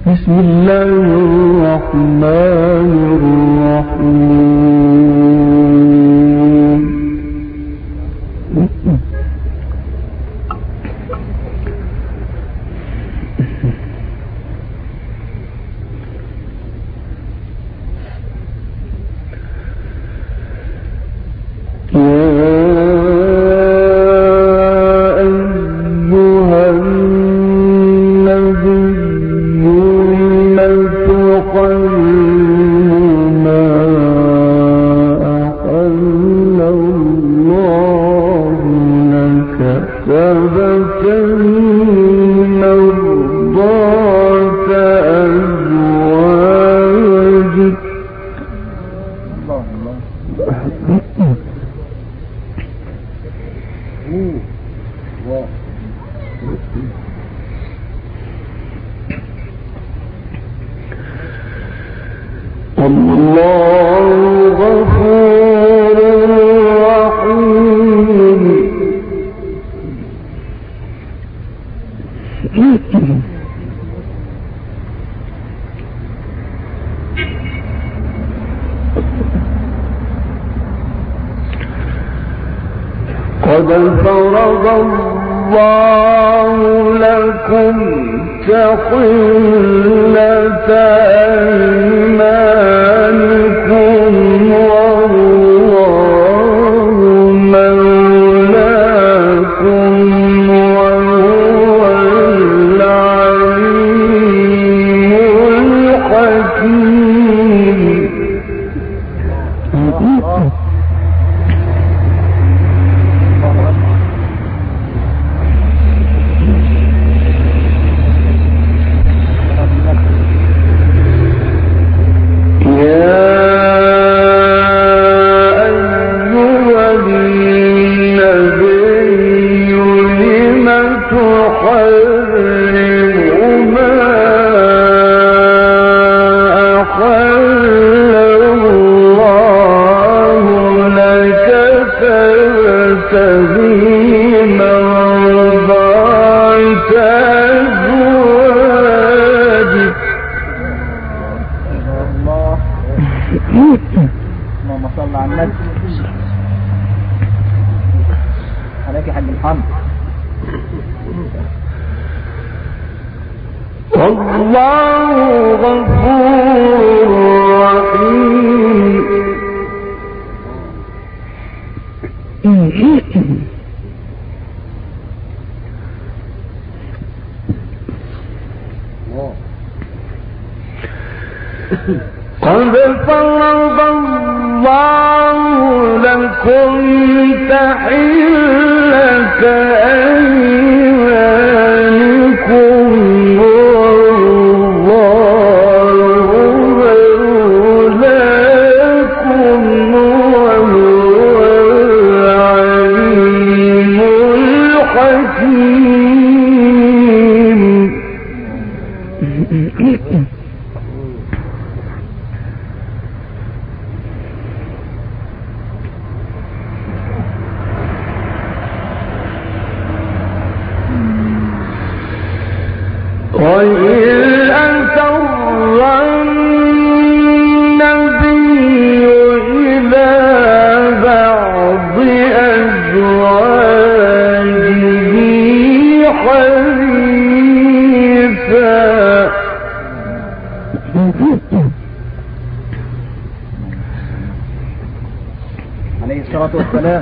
بسم الله الرحمن الرحيم. الله غفور رحيم. قد فرض الله لكم تحلة أيمانكم والله مولاكم وهو العليم الحكيم. اللهم صل على النبي. عليك يا حاج محمد. الله غفور رحيم. قد فرض الله لكم تحلة أيمانكم والله مولاكم وهو العليم الحكيم. وإذ أسر النبي إلى بعض أزواجه حديثا عليه الصلاة والسلام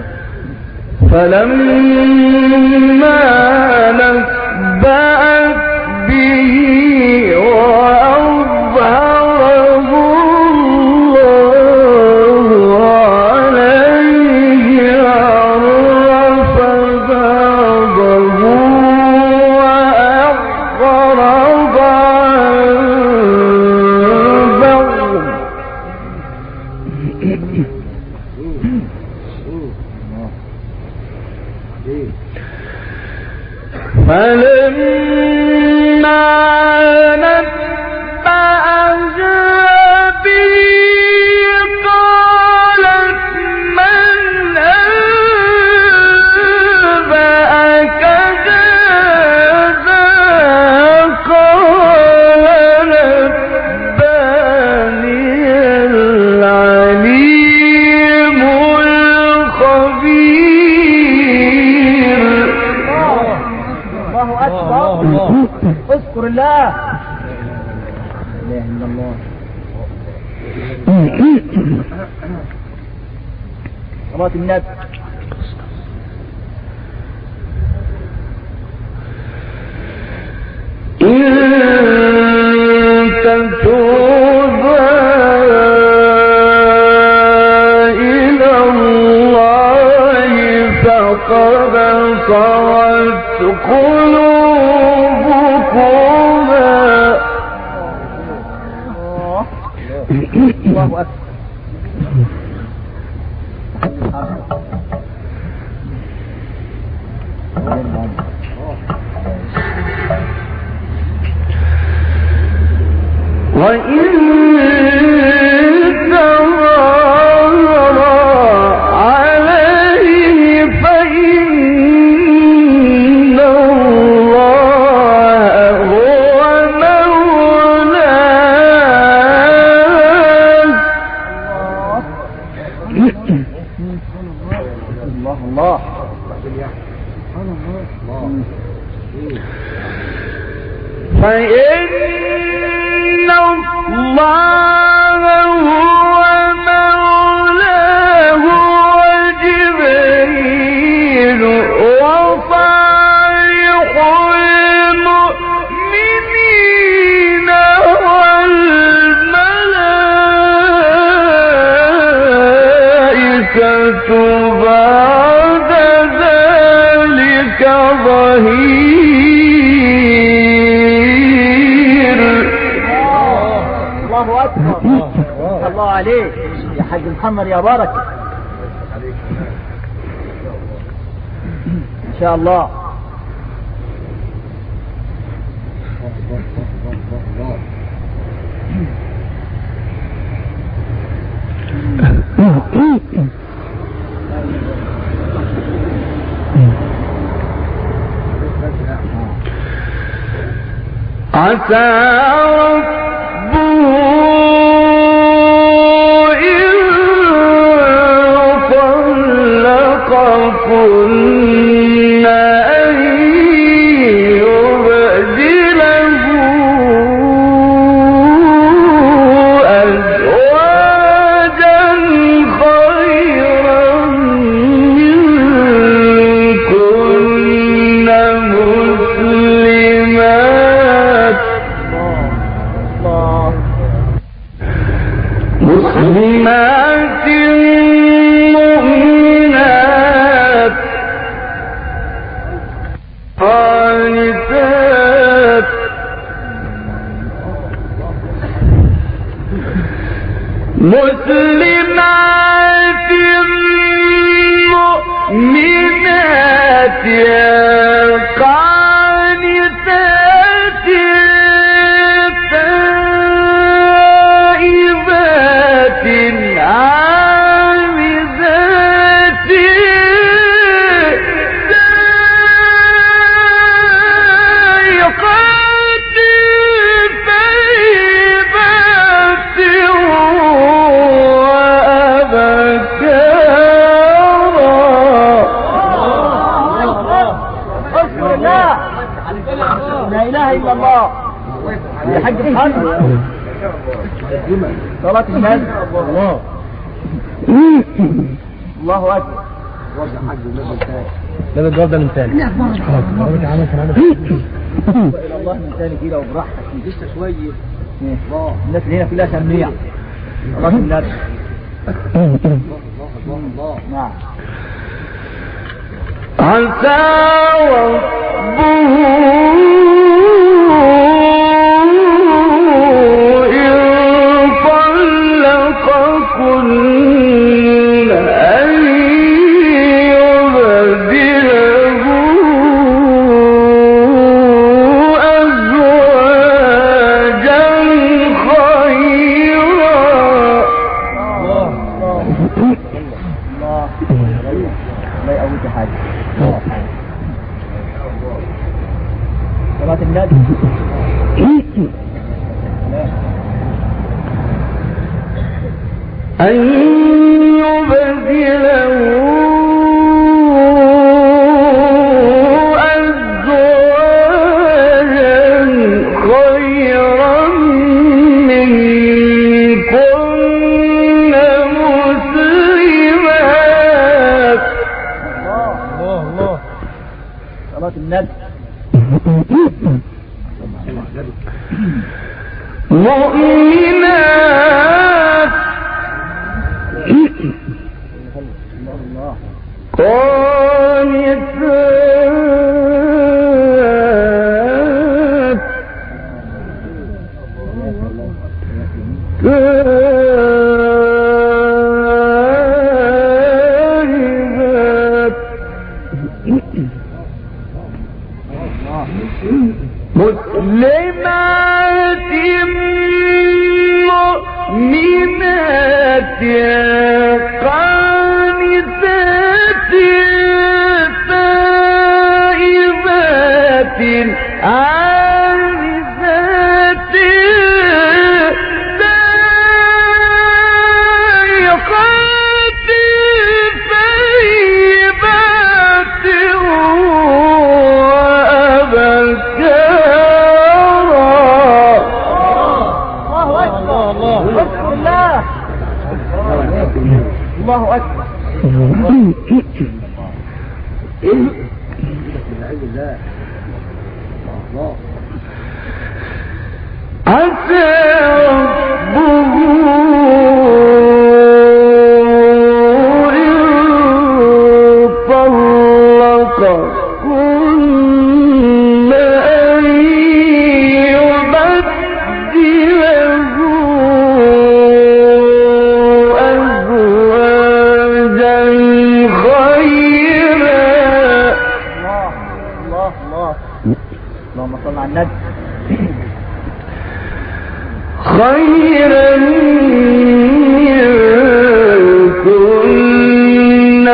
فلما نبأت به وأظهره الله عليه عرف بعضه وأعرض عن بعض. فلما اذكر الله. لا اله الا الله. صلاة النبي. تتوبا إلى الله فقد صغت قلوبكما. الله أكبر. وإن تظاهر عليه فإن الله هو مولاه. الله الله. فإن الله هو مولاه وجبريل وصالح المؤمنين والملائكة بعد ذلك ظهير. الله أكبر. الله عليك يا حاج محمد يا بركة. إن شاء الله. عسى ربه إن طلقكن أن يبدله أزواجا خيرا منكن مسلمات مؤمنات قانتات مسلمات مؤمنات قانتات تائبات عابدات سائقات طيبات لا اله الا الله. يا حاج محمد صلاة النبي. الله الله اكبر. لا الجواب ده من ثاني. خلاص الى الله من ثاني كده وبراحتك لسه شويه. الناس اللي هنا كلها سميع. صلاة النبي. نعم. عسى ربه إن طلقكن أن يبدله أزواجا خيرا. الله يقويك حاجة. صلاة النبي. أن يبدله أزواجا مؤمنات قانتات تائبات مسلمات مؤمنات قانتات تائبات عابدات سائحات ثيبات الله أكبر. عسى ربه إن طلقكن أن يبدله أزواجا خيرا. اللهم صل على النبي. خيرا منكن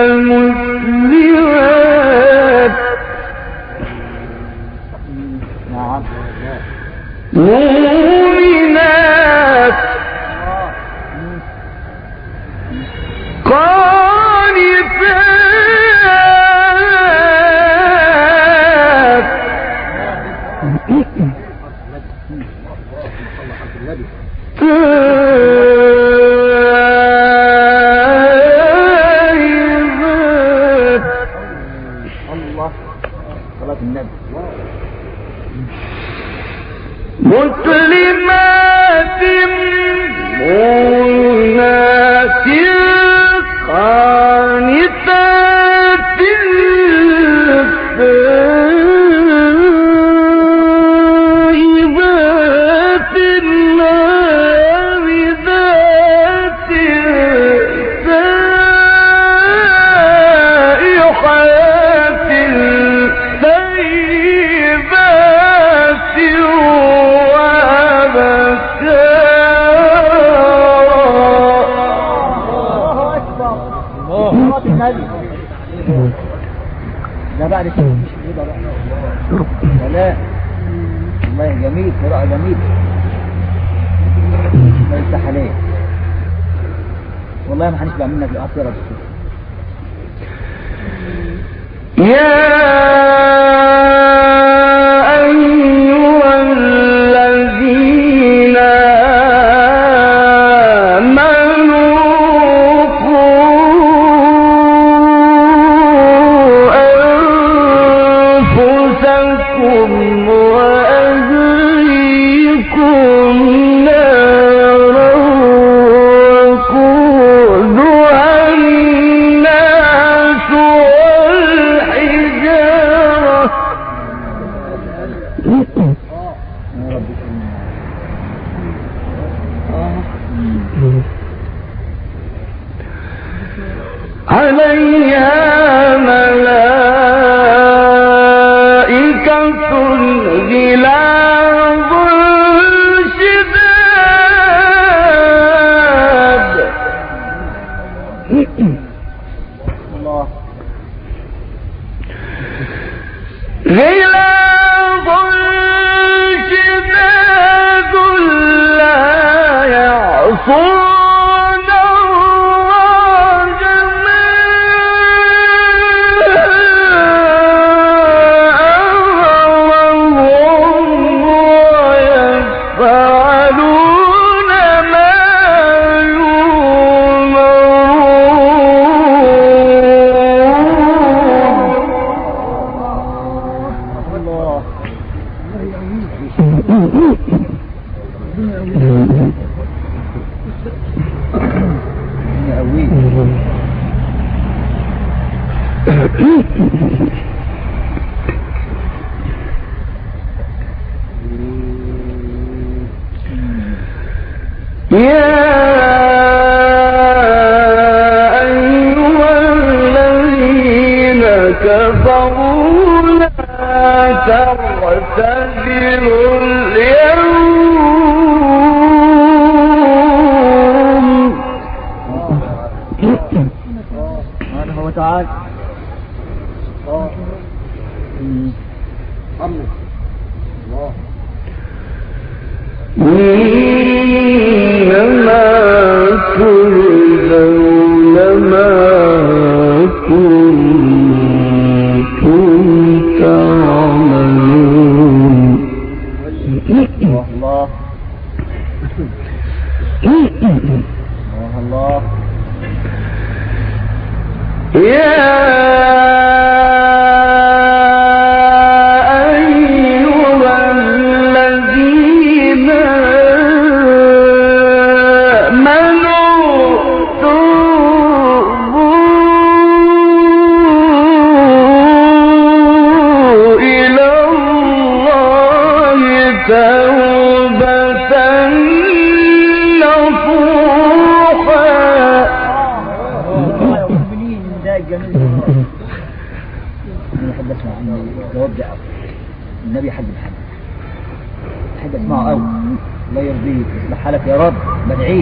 مسلمات نعم مؤمنات قانتات تائبات. الله صلاة النبي. مسلمات مؤمنات قانتات تائبات عابدات سائحات ثيبات صلاة النبي. لا بعد كده مش كده بقى. لا والله جميل، قراءة جميل. ما يفتح عليك والله، ما هنشبع منك الأخيرة بس. يا أيها الذين آمنوا قوا أنفسكم وأهليكم نارا وقودها الناس والحجارة عليها ملائكة غلاظ شداد. الله غلاظ شداد كفروا لا تعتذروا اليوم سبحانه وتعالى. إنما تجزون ما كنتم تعملون. الله الله يا أيها الذين آمنوا توبوا إلى الله توبة نصوحا. أنا أحب أسمع عنه الجواب ده النبي حج محمد، أحب أسمعه أوي. الله يرضيك، يصلح حالك يا رب، بدعيك.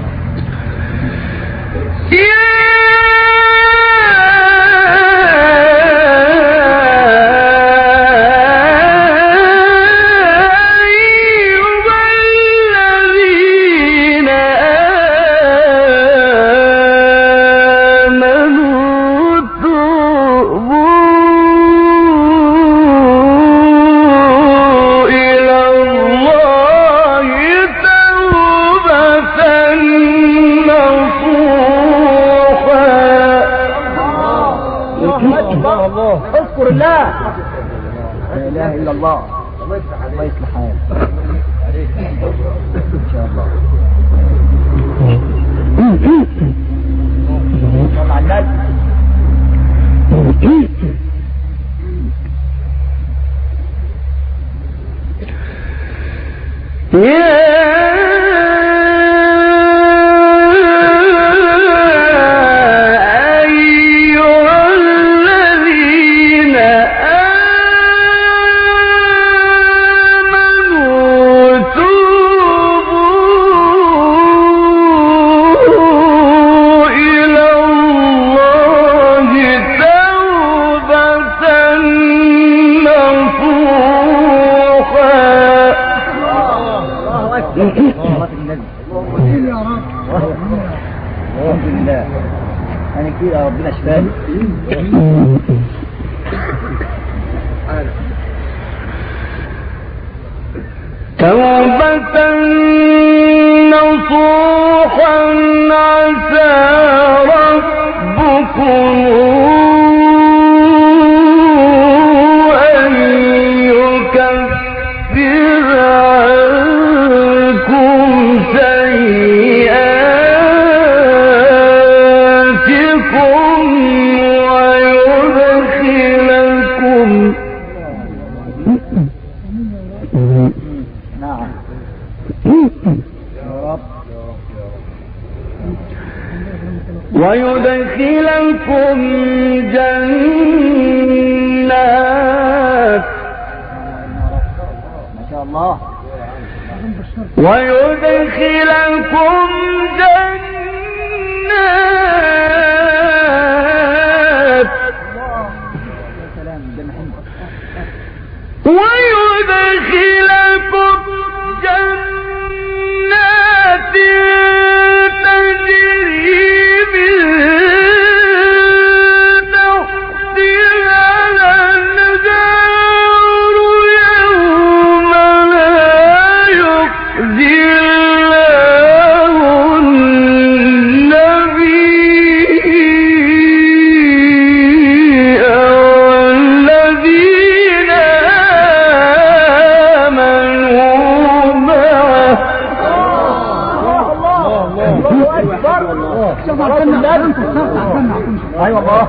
اذكر الله، لا اله الا الله. الله يصلح حالك ان شاء الله. صل على الحمد لله. أنا كده ربنا شفاني. توبة نصوحا عسى ربكم أن يكفر عنكم سيئاتكم ويدخلكم نعم يا رب، ويدخلكم جنات ما شاء الله. ويدخلكم جنات ويدخلكم جنات تجري من تحتها الأنهار يوم لا يخزي الله النبي والذين آمنوا صلاة النبي. ايوه والله.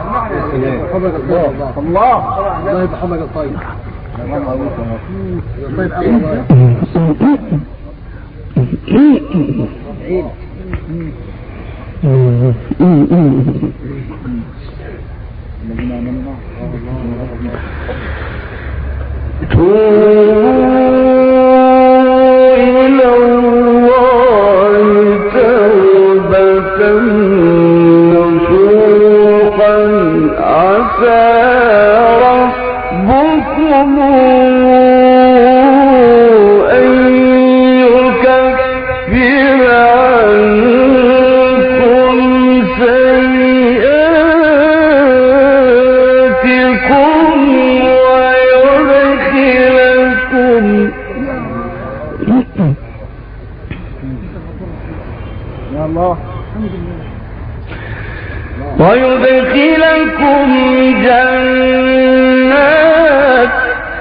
الله الله يبقى حمد الطيب. طيب ويدخلكم جنات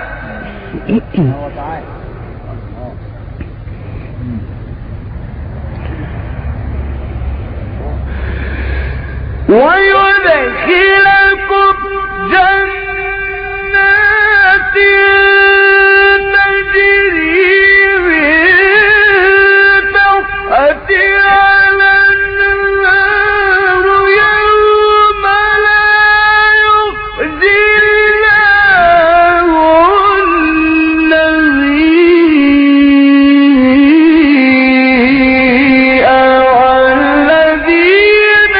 تجري من تحتها الأنهار يوم لا يخزي الله النبي والذين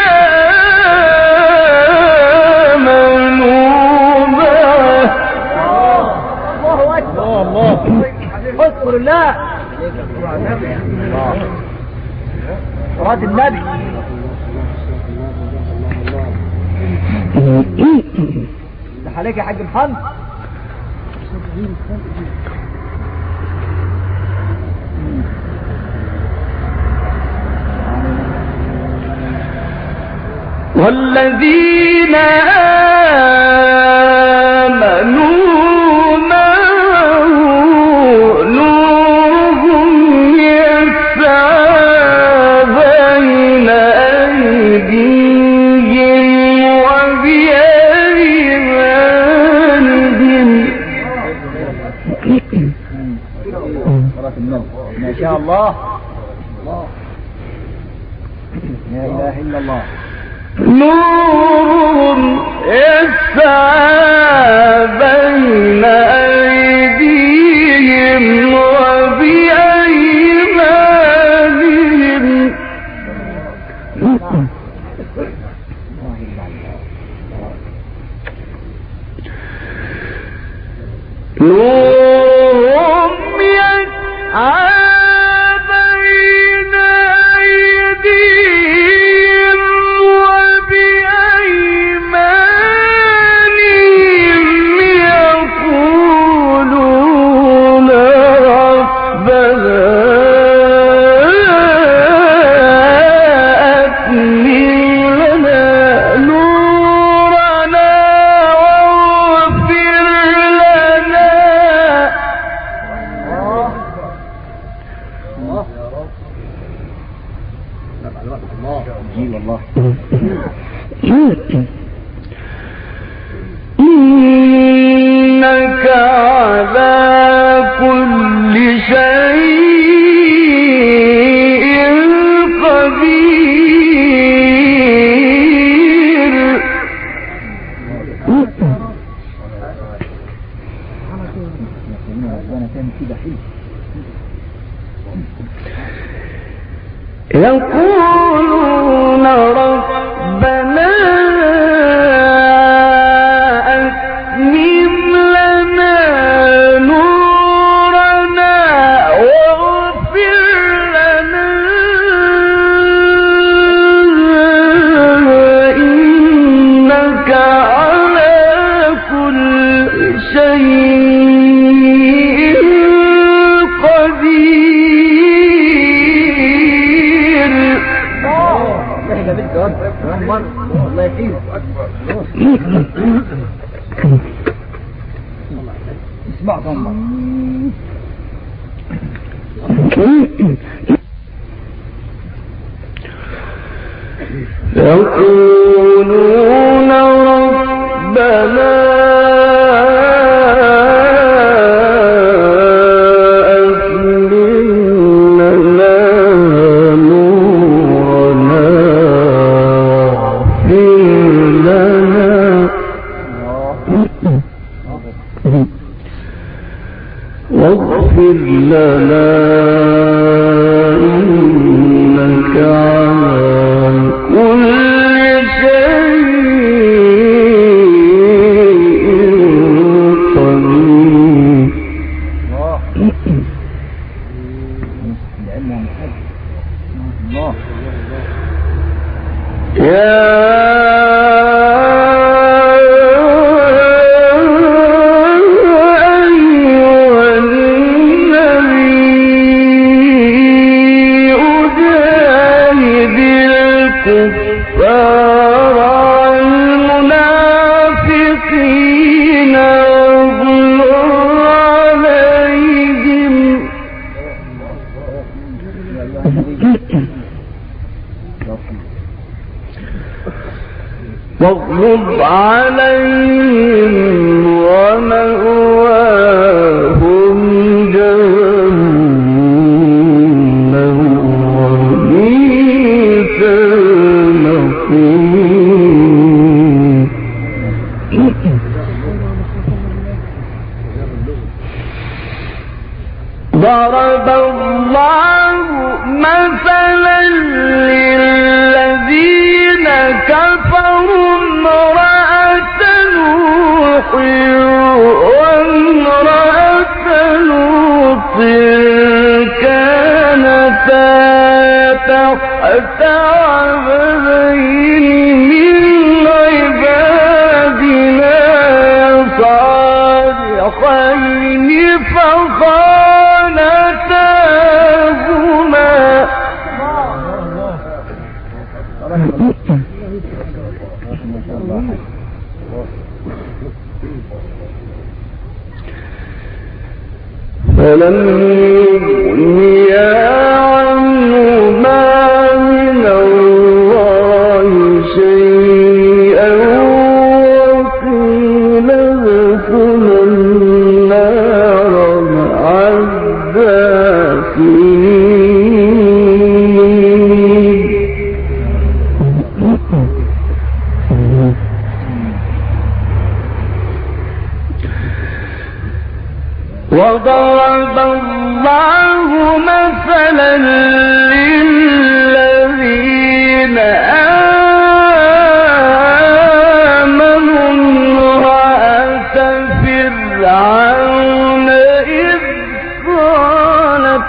آمنوا معه. الله اكبر. اذكر الله. صلاة النبي. ده عليك يا حاج محمد. والذين آمنوا معه نورهم يسعى بين أيديهم وبأيمانهم. صلاة النبي. ما شاء الله. لا اله الا الله. نور يسعى بين أيديهم وبأيمانهم. نورهم يسعى بين أيديهم وبأيمانهم يقولون ربنا أتمم لنا نورنا واغفر لنا. جيل والله. إنك على كل شيء قدير. ربنا كان كده حلو. يقولون ربنا أتمم لنا نورنا واغفر لنا إنك على كل شيء قدير. احنا بنت كمان مرة. الله يحييك. اسمع ضمك. يقولون ربنا واغفر لنا إنك على كل شيء قدير. واغلب عليهم ومأواهم جهنم وبئس المصير. ضرب الله مثلا للذين كفروا امرأة نوح وامرأة لوط كانتا تحت عبدين من عبادنا صالحين فخانتاهما فلم يغنيا عنهما من الله شيئا وقيل ادخلا النار مع الداخلين. وضرب الله مثلا للذين آمنوا امرأة فرعون إذ قالت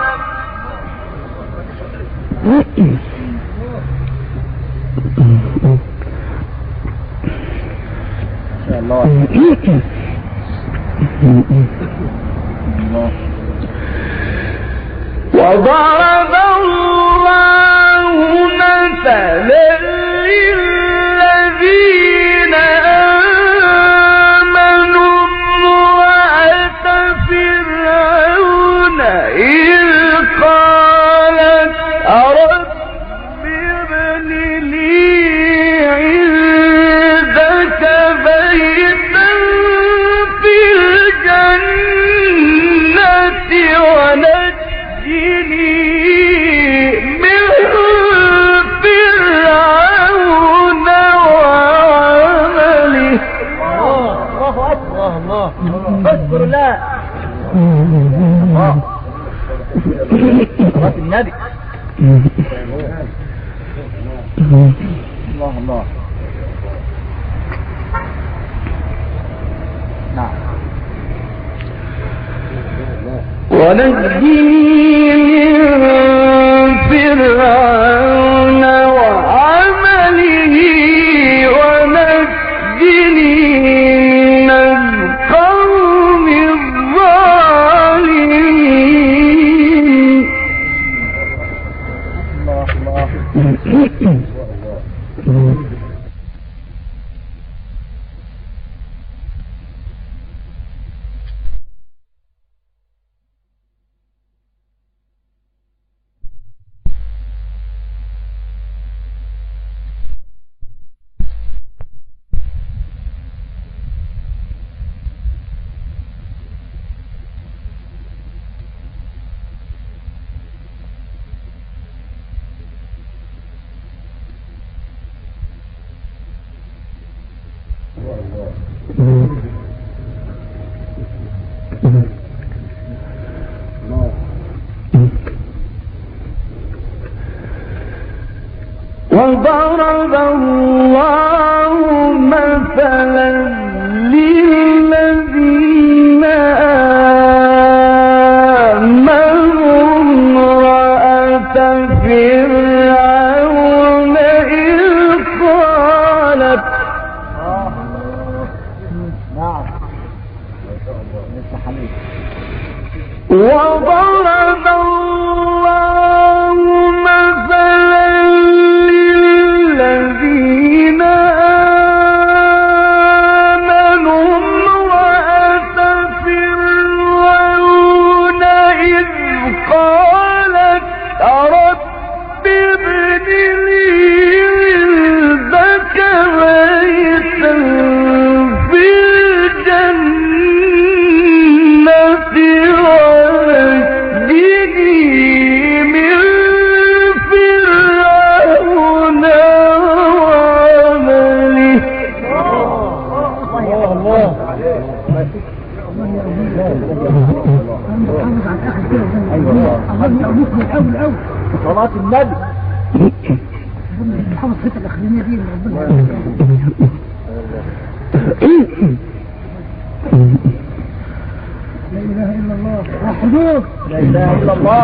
وضرب الله مثلا للذين آمنوا امرأة فرعون إذ قالت رب ابن لي عندك بيتا في الجنة ونجني من فرعون وعمله. الله أكبر. الله اذكر الله. صلاة النبي. الله الله. نعم. ونجني من فرعون وعمله ونجني من القوم الظالمين. الله. وضرب الله مثلا للذين آمنوا امرأة فرعون إذ قالت نعم لسه حميد وضرب الله مثلا للذين آمنوا امرأة فرعون إذ قالت رب ابن لي عندك بيتا في الجنة ونجني من فرعون وعمله. صلاة النبي محافظ حتى الأخرانية دي ربنا لا إله إلا الله وحدوك لا إله إلا الله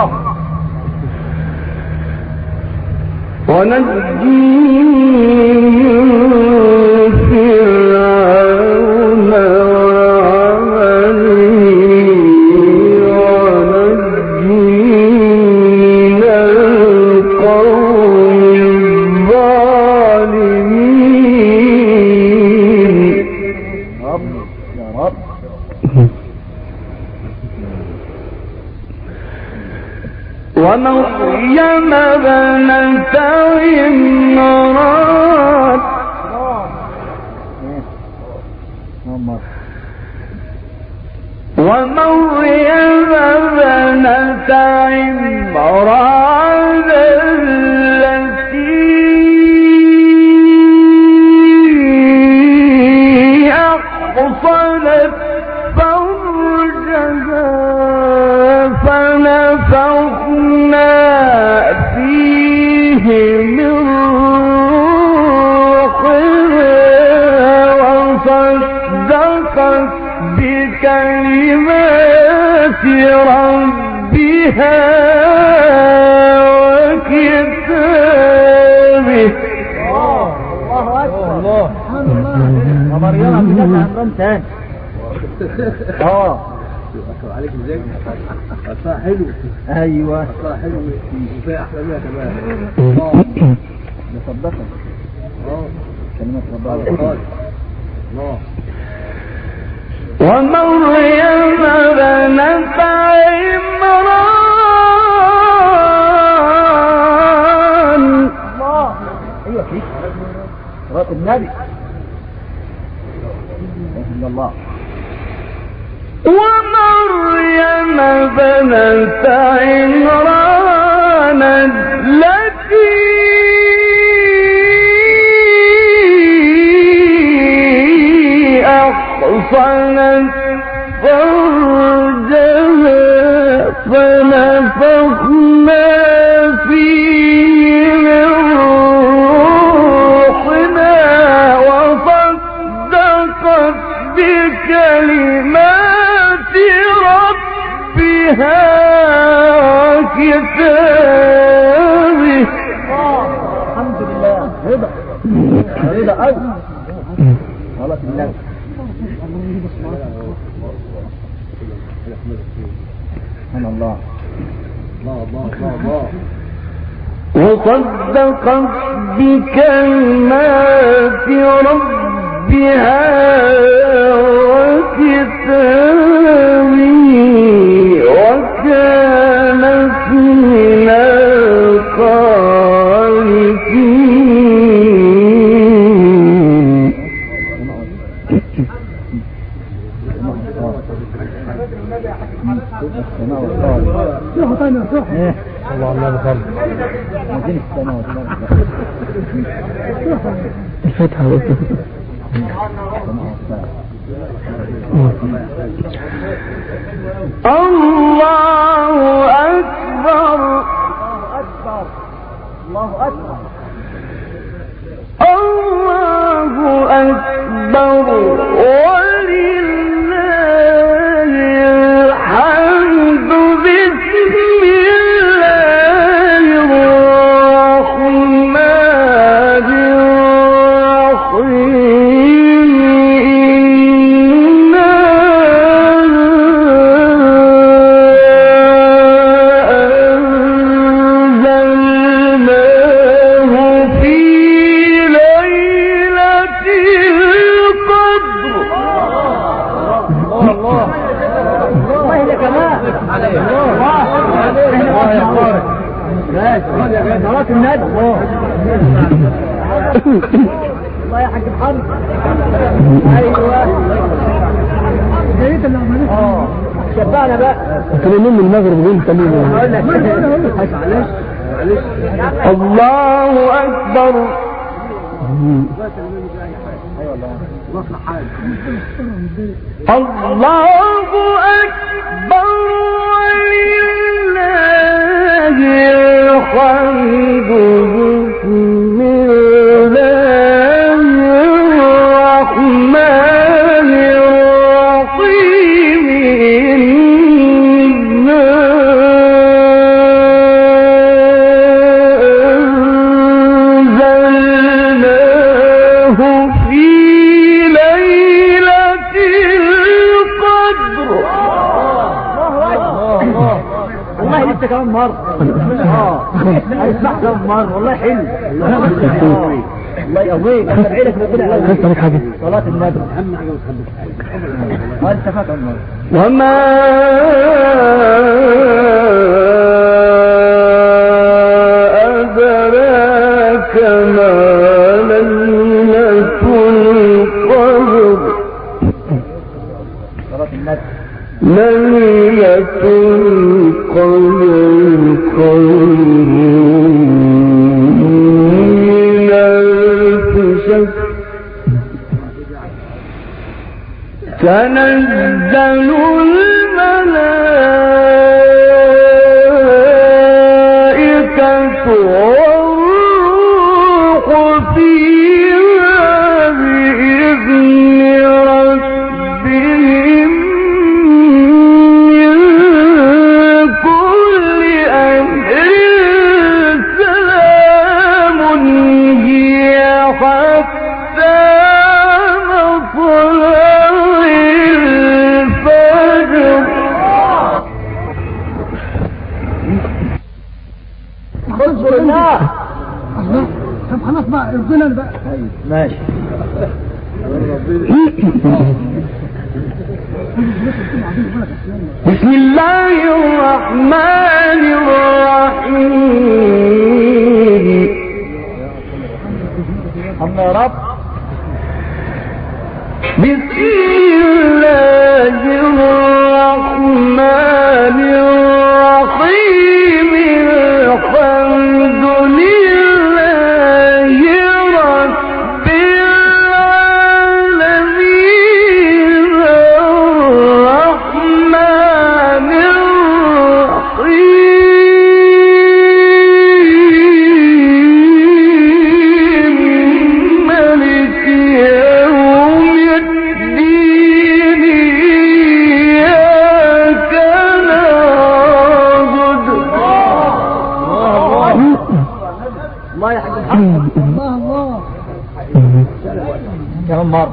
ونجني من فرعون وعمله ونجني من القوم الظالمين. رب يا رب ومريم ابنة عمران ومريم ابنة عمران التي أحصنت فرجها فنفخنا فيه من روحنا وصدقت بكلمات ربها وكتابه. الله أكبر الله ومريم ابنة عمران تاني عليك ازاي؟ أصلا حلو. ايوه أصلا حلو وفيها أحلى منها كمان. يصدقك كلمة ربنا الله ومريم ابنة عمران. الله ايوه فيك صلاة النبي لا اله الا الله ومريم ابنة عمران التي أحصنت فرجها فنفخنا فيه من روحنا وصدقت بكلمات ربها وكتابه. الحمد لله رضا رضا أول صلاة النبي سبحان الله وصدقت بكلمات ربها وكتابه وكانت من القانتين. الله الله بخير. الفتحة الله أكبر الله أكبر صلاة النبي. الله يا حاج محمد. ايوه يا ريت اللي عملوه. شبعنا بقى. كانوا من المغرب وين كانوا؟ اقول لك معلش الله أكبر. الله أكبر ولله الحمد. بسم الله الرحمن الرحيم. إنا أنزلناه في ليلة القدر. والله لسه كمان مرة. هيسمع كمان مرة. والله حلو. الله يقويك. انت بعيدك ربنا يقويك. صلاة النبي اهم حاجه ما تخبيش انت فات عمر. وما أدراك ما ليلة القدر. صلاة النبي. ليلة القدر خير من ألف شهر. تنزل الملائكة والروح فيها بإذن ربهم من كل أمر. سلام هي حتى مطلع الفجر. اذكر الله. الله. طب خلاص بقى ارضنا بقى. ماشي. بسم الله الرحمن الرحيم. الله يا رب. بسم الله الرحمن الرحيم. الحمد لله رب العالمين. الرحمن الرحيم. مالك يوم الدين. إياك نعبد. الله يا حاج محمد. الله الله. كمان مرة.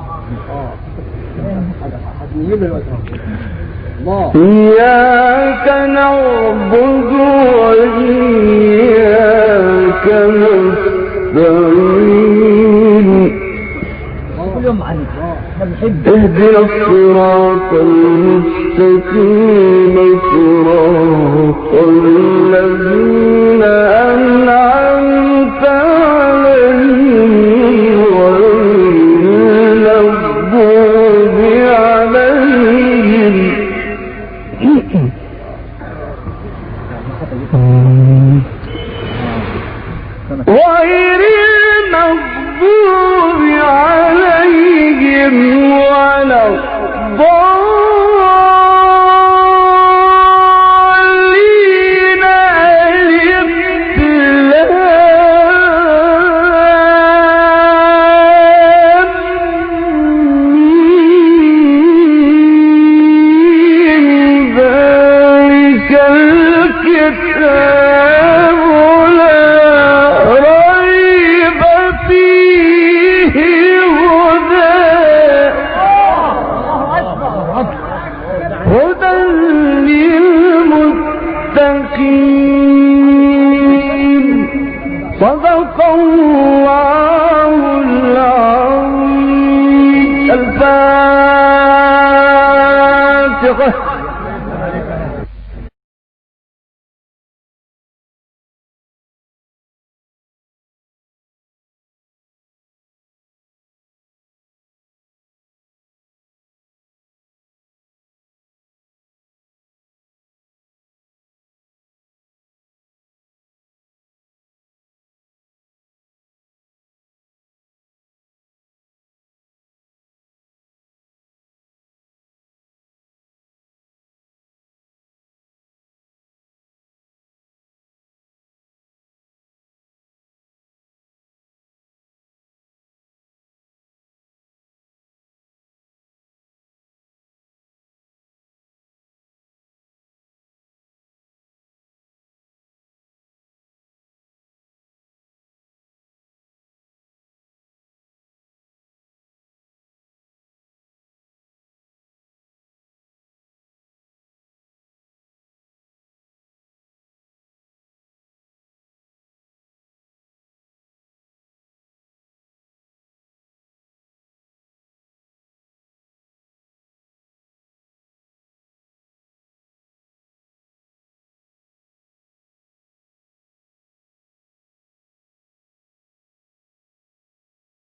هتنيم الوقت الله. إياك نعبد وإياك نستعين. كل يوم معانا. احنا بنحب. اهدنا الصراط المستقيم. صراط الذين أنعمت عليهم غير المغضوب عليهم. غير المغضوب عليهم ولا الضالين.